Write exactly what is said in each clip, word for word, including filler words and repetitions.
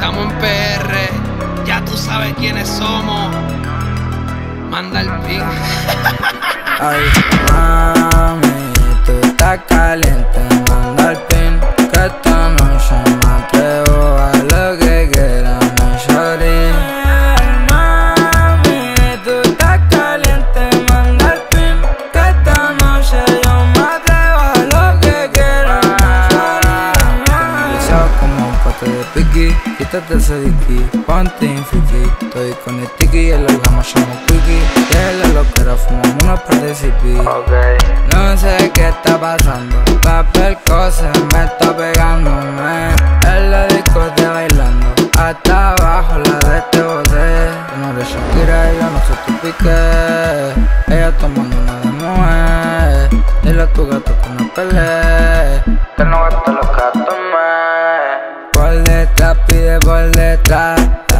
Estamos en P R, ya tú sabes quiénes somos. Manda el pin. Ay, mami, tú estás caliente, manda el pin. Que esta noche me atrevo a lo que quiera, mi shorty. Ay, mami, tú estás caliente, manda el pin. Que esta noche yo me atrevo a lo que quiera, mi shorty. Tengo deseado como un pote de piqui. Quítate ese dicky, ponte en friki. Estoy con el tiki y el hablamos llamo quickie. Y él lo que era fumamos una par de C P. Okay. No sé qué está pasando, papel cosa me está pegándome. En la disco de bailando, hasta abajo la de este bote. Yo no eres Shakira, yo no soy tu pique. Ella tomando una de mujer. Dile a tu gato que no pelee, que no gaste los que tomé. Por detrás, pide por detrás.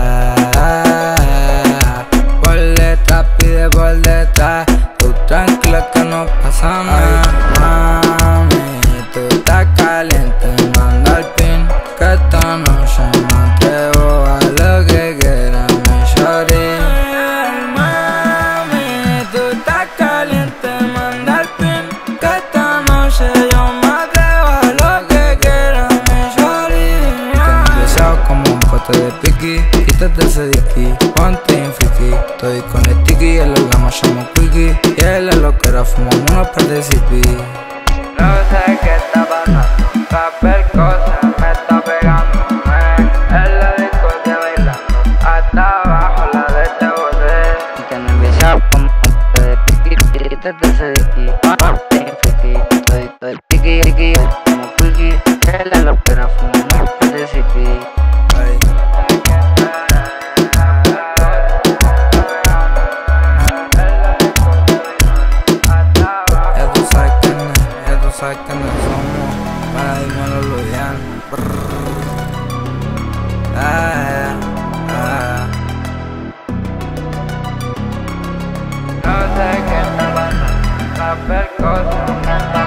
Por detrás, pide por detrás. Tú tranquila que no pasa nada. Mami, tú estás caliente, manda el pin. Que esta noche me atrevo a lo que quiera, mi shorty. Mami, tú estás caliente, manda el pin. Que esta noche yo me atrevo a lo que quiera, mi shorty. Tengo deseado como un pote de piqui. Quítate ese dicky, ponte en friki. Estoy con el tiki y el hablamos llamo quickie. Y él es lo que era fumamos una par de C P. No sé qué está pasando, papel cosa me está pegando. En la disco de bailando, hasta abajo la de este bote. Y que me deseado como un pote de piqui. Quítate ese dicky, ponte en friki. Estoy, estoy tiki, tiki, como quickie. Y él es lo que era fumamos una par de C P. Sabes que no somos para dímelo Luyan. Ah, ah. No sé qué está pasando, papel cosa me está